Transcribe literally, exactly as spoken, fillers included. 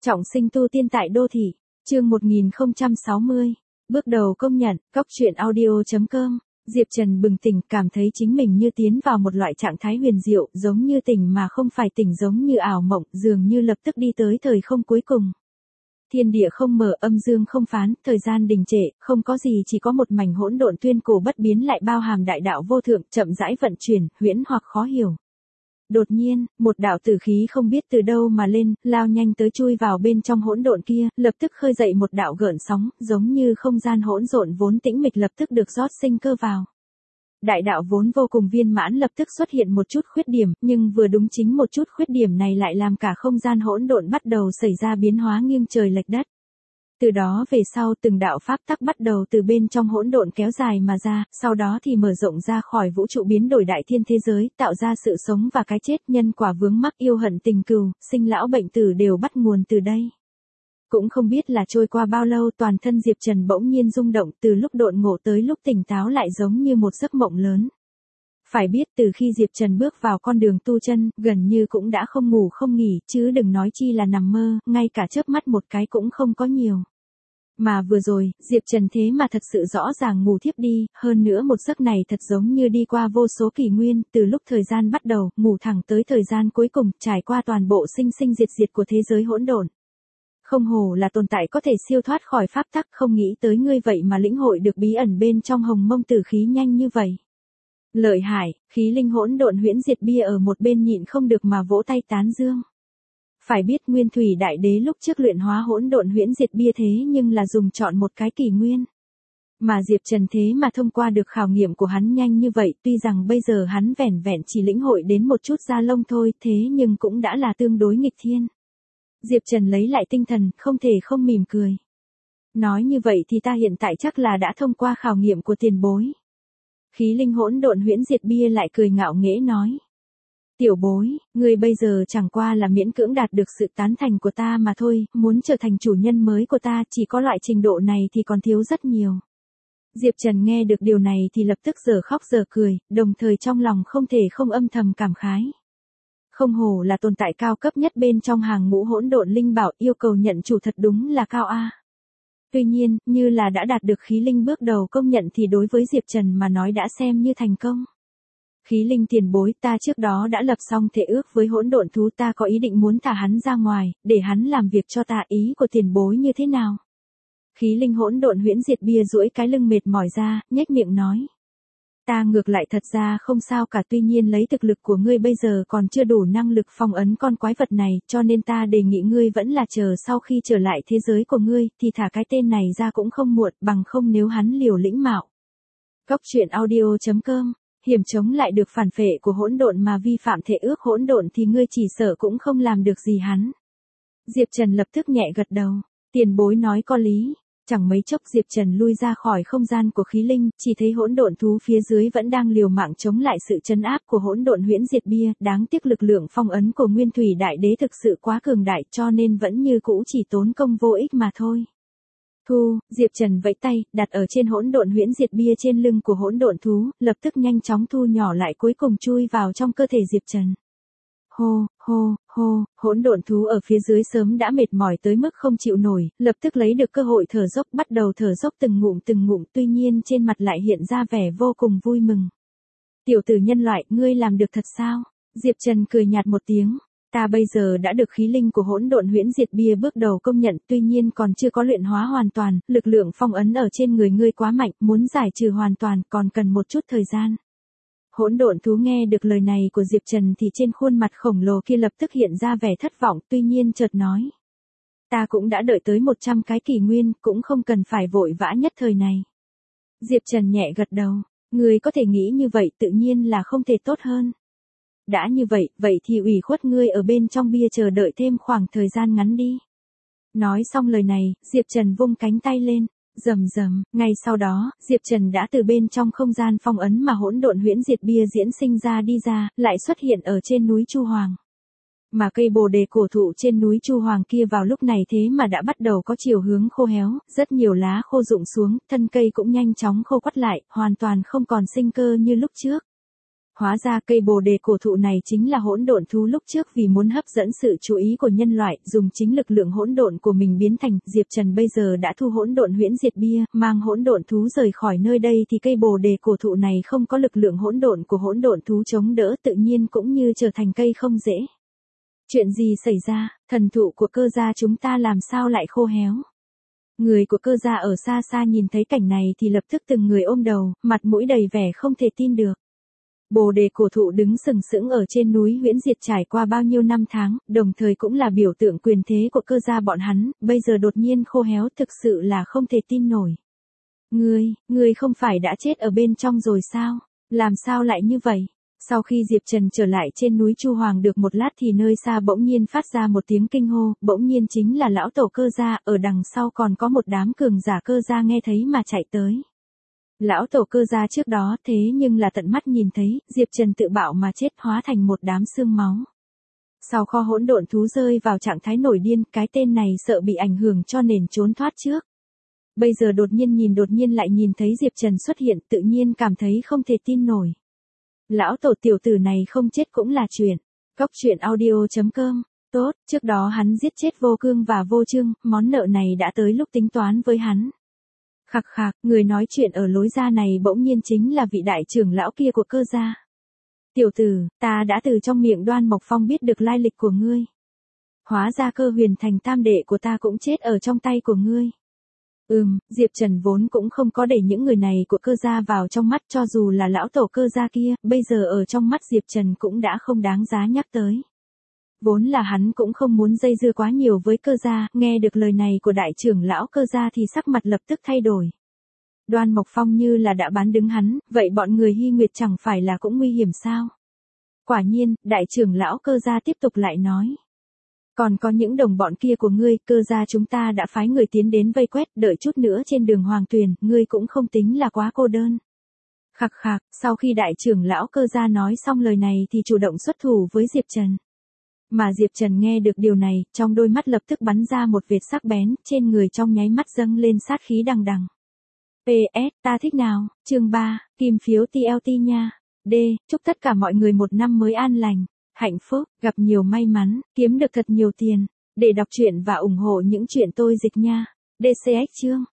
Trọng sinh tu tiên tại đô thị, chương một nghìn không trăm sáu mươi. Bước đầu công nhận, Cóc truyện audio chấm com. Diệp Trần bừng tỉnh, cảm thấy chính mình như tiến vào một loại trạng thái huyền diệu, giống như tỉnh mà không phải tỉnh, giống như ảo mộng, dường như lập tức đi tới thời không cuối cùng. Thiên địa không mở, âm dương không phán, thời gian đình trệ, không có gì, chỉ có một mảnh hỗn độn tuyên cổ bất biến, lại bao hàm đại đạo vô thượng, chậm rãi vận chuyển, huyễn hoặc khó hiểu. Đột nhiên, một đạo tử khí không biết từ đâu mà lên, lao nhanh tới chui vào bên trong hỗn độn kia, lập tức khơi dậy một đạo gợn sóng, giống như không gian hỗn độn vốn tĩnh mịch lập tức được rót sinh cơ vào. Đại đạo vốn vô cùng viên mãn lập tức xuất hiện một chút khuyết điểm, nhưng vừa đúng chính một chút khuyết điểm này lại làm cả không gian hỗn độn bắt đầu xảy ra biến hóa nghiêng trời lệch đất. Từ đó về sau từng đạo pháp tắc bắt đầu từ bên trong hỗn độn kéo dài mà ra, sau đó thì mở rộng ra khỏi vũ trụ biến đổi đại thiên thế giới, tạo ra sự sống và cái chết, nhân quả vướng mắc, yêu hận tình cừu, sinh lão bệnh tử đều bắt nguồn từ đây. Cũng không biết là trôi qua bao lâu, toàn thân Diệp Trần bỗng nhiên rung động, từ lúc độn ngộ tới lúc tỉnh táo lại giống như một giấc mộng lớn. Phải biết từ khi Diệp Trần bước vào con đường tu chân, gần như cũng đã không ngủ không nghỉ, chứ đừng nói chi là nằm mơ, ngay cả chớp mắt một cái cũng không có nhiều. Mà vừa rồi, Diệp Trần thế mà thật sự rõ ràng ngủ thiếp đi, hơn nữa một giấc này thật giống như đi qua vô số kỷ nguyên, từ lúc thời gian bắt đầu, ngủ thẳng tới thời gian cuối cùng, trải qua toàn bộ sinh sinh diệt diệt của thế giới hỗn độn. Không hồ là tồn tại có thể siêu thoát khỏi pháp tắc, không nghĩ tới ngươi vậy mà lĩnh hội được bí ẩn bên trong hồng mông tử khí nhanh như vậy. Lợi hại, khí linh hỗn độn huyễn diệt bia ở một bên nhịn không được mà vỗ tay tán dương. Phải biết Nguyên Thủy Đại Đế lúc trước luyện hóa hỗn độn huyễn diệt bia thế nhưng là dùng chọn một cái kỷ nguyên. Mà Diệp Trần thế mà thông qua được khảo nghiệm của hắn nhanh như vậy, tuy rằng bây giờ hắn vẻn vẹn chỉ lĩnh hội đến một chút da lông thôi, thế nhưng cũng đã là tương đối nghịch thiên. Diệp Trần lấy lại tinh thần, không thể không mỉm cười. Nói như vậy thì ta hiện tại chắc là đã thông qua khảo nghiệm của tiền bối. Khí linh hỗn độn huyễn diệt bia lại cười ngạo nghễ nói. Tiểu bối, ngươi bây giờ chẳng qua là miễn cưỡng đạt được sự tán thành của ta mà thôi, muốn trở thành chủ nhân mới của ta chỉ có loại trình độ này thì còn thiếu rất nhiều. Diệp Trần nghe được điều này thì lập tức giờ khóc giờ cười, đồng thời trong lòng không thể không âm thầm cảm khái. Không hổ là tồn tại cao cấp nhất bên trong hàng ngũ hỗn độn linh bảo, yêu cầu nhận chủ thật đúng là cao a. Tuy nhiên, như là đã đạt được khí linh bước đầu công nhận thì đối với Diệp Trần mà nói đã xem như thành công. Khí linh tiền bối, ta trước đó đã lập xong thể ước với hỗn độn thú, ta có ý định muốn thả hắn ra ngoài, để hắn làm việc cho ta, ý của tiền bối như thế nào? Khí linh hỗn độn huyễn diệt bia duỗi cái lưng mệt mỏi ra, nhếch miệng nói. Ta ngược lại thật ra không sao cả, tuy nhiên lấy thực lực của ngươi bây giờ còn chưa đủ năng lực phong ấn con quái vật này, cho nên ta đề nghị ngươi vẫn là chờ sau khi trở lại thế giới của ngươi, thì thả cái tên này ra cũng không muộn, bằng không nếu hắn liều lĩnh mạo. Cóc truyện audio chấm com. Hiểm chống lại được phản phệ của hỗn độn mà vi phạm thể ước hỗn độn thì ngươi chỉ sợ cũng không làm được gì hắn. Diệp Trần lập tức nhẹ gật đầu, tiền bối nói có lý. Chẳng mấy chốc Diệp Trần lui ra khỏi không gian của khí linh, chỉ thấy hỗn độn thú phía dưới vẫn đang liều mạng chống lại sự trấn áp của hỗn độn huyễn diệt bia, đáng tiếc lực lượng phong ấn của Nguyên Thủy Đại Đế thực sự quá cường đại, cho nên vẫn như cũ chỉ tốn công vô ích mà thôi. Thu, Diệp Trần vẫy tay, đặt ở trên hỗn độn huyễn diệt bia trên lưng của hỗn độn thú, lập tức nhanh chóng thu nhỏ lại, cuối cùng chui vào trong cơ thể Diệp Trần. Hô, hô, hô, hỗn độn thú ở phía dưới sớm đã mệt mỏi tới mức không chịu nổi, lập tức lấy được cơ hội thở dốc, bắt đầu thở dốc từng ngụm từng ngụm, tuy nhiên trên mặt lại hiện ra vẻ vô cùng vui mừng. Tiểu tử nhân loại, ngươi làm được thật sao? Diệp Trần cười nhạt một tiếng. Ta bây giờ đã được khí linh của hỗn độn huyễn diệt bia bước đầu công nhận, tuy nhiên còn chưa có luyện hóa hoàn toàn, lực lượng phong ấn ở trên người ngươi quá mạnh, muốn giải trừ hoàn toàn còn cần một chút thời gian. Hỗn độn thú nghe được lời này của Diệp Trần thì trên khuôn mặt khổng lồ kia lập tức hiện ra vẻ thất vọng, tuy nhiên chợt nói. Ta cũng đã đợi tới một trăm cái kỷ nguyên, cũng không cần phải vội vã nhất thời này. Diệp Trần nhẹ gật đầu, ngươi có thể nghĩ như vậy tự nhiên là không thể tốt hơn. Đã như vậy, vậy thì ủy khuất ngươi ở bên trong bia chờ đợi thêm khoảng thời gian ngắn đi. Nói xong lời này, Diệp Trần vung cánh tay lên, rầm rầm, ngay sau đó, Diệp Trần đã từ bên trong không gian phong ấn mà hỗn độn huyễn diệt bia diễn sinh ra đi ra, lại xuất hiện ở trên núi Chu Hoàng. Mà cây bồ đề cổ thụ trên núi Chu Hoàng kia vào lúc này thế mà đã bắt đầu có chiều hướng khô héo, rất nhiều lá khô rụng xuống, thân cây cũng nhanh chóng khô quắt lại, hoàn toàn không còn sinh cơ như lúc trước. Hóa ra cây bồ đề cổ thụ này chính là hỗn độn thú lúc trước vì muốn hấp dẫn sự chú ý của nhân loại, dùng chính lực lượng hỗn độn của mình biến thành. Diệp Trần bây giờ đã thu hỗn độn huyễn diệt bia, mang hỗn độn thú rời khỏi nơi đây thì cây bồ đề cổ thụ này không có lực lượng hỗn độn của hỗn độn thú chống đỡ, tự nhiên cũng như trở thành cây không dễ. Chuyện gì xảy ra, thần thụ của Cơ gia chúng ta làm sao lại khô héo? Người của Cơ gia ở xa xa nhìn thấy cảnh này thì lập tức từng người ôm đầu, mặt mũi đầy vẻ không thể tin được. Bồ đề cổ thụ đứng sừng sững ở trên núi huyễn diệt trải qua bao nhiêu năm tháng, đồng thời cũng là biểu tượng quyền thế của Cơ gia bọn hắn, bây giờ đột nhiên khô héo thực sự là không thể tin nổi. Ngươi, ngươi không phải đã chết ở bên trong rồi sao? Làm sao lại như vậy? Sau khi Diệp Trần trở lại trên núi Chu Hoàng được một lát thì nơi xa bỗng nhiên phát ra một tiếng kinh hô, bỗng nhiên chính là lão tổ Cơ gia, ở đằng sau còn có một đám cường giả Cơ gia nghe thấy mà chạy tới. Lão tổ Cơ gia trước đó thế nhưng là tận mắt nhìn thấy, Diệp Trần tự bạo mà chết hóa thành một đám xương máu. Sau kho hỗn độn thú rơi vào trạng thái nổi điên, cái tên này sợ bị ảnh hưởng cho nên trốn thoát trước. Bây giờ đột nhiên nhìn đột nhiên lại nhìn thấy Diệp Trần xuất hiện, tự nhiên cảm thấy không thể tin nổi. Lão tổ tiểu tử này không chết cũng là chuyện. Cóc truyện audio chấm com. Tốt, trước đó hắn giết chết Vô Cương và Vô Trương, món nợ này đã tới lúc tính toán với hắn. Khặc khạc, người nói chuyện ở lối ra này bỗng nhiên chính là vị đại trưởng lão kia của Cơ gia. Tiểu tử, ta đã từ trong miệng Đoan Mộc Phong biết được lai lịch của ngươi. Hóa ra Cơ Huyền Thành tam đệ của ta cũng chết ở trong tay của ngươi. Ừm, Diệp Trần vốn cũng không có để những người này của Cơ gia vào trong mắt, cho dù là lão tổ Cơ gia kia, bây giờ ở trong mắt Diệp Trần cũng đã không đáng giá nhắc tới. Vốn là hắn cũng không muốn dây dưa quá nhiều với Cơ gia, nghe được lời này của đại trưởng lão Cơ gia thì sắc mặt lập tức thay đổi. Đoan Mộc Phong như là đã bán đứng hắn, vậy bọn người Hy Nguyệt chẳng phải là cũng nguy hiểm sao? Quả nhiên, đại trưởng lão Cơ gia tiếp tục lại nói. Còn có những đồng bọn kia của ngươi, Cơ gia chúng ta đã phái người tiến đến vây quét, đợi chút nữa trên đường Hoàng Tuyền, ngươi cũng không tính là quá cô đơn. Khặc khạc, sau khi đại trưởng lão Cơ gia nói xong lời này thì chủ động xuất thủ với Diệp Trần. Mà Diệp Trần nghe được điều này, trong đôi mắt lập tức bắn ra một vệt sắc bén, trên người trong nháy mắt dâng lên sát khí đằng đằng. pê ét, ta thích nào, chương ba, kim phiếu tê lờ tê nha. D, chúc tất cả mọi người một năm mới an lành, hạnh phúc, gặp nhiều may mắn, kiếm được thật nhiều tiền. Để đọc truyện và ủng hộ những chuyện tôi dịch nha. đê xê ích chương.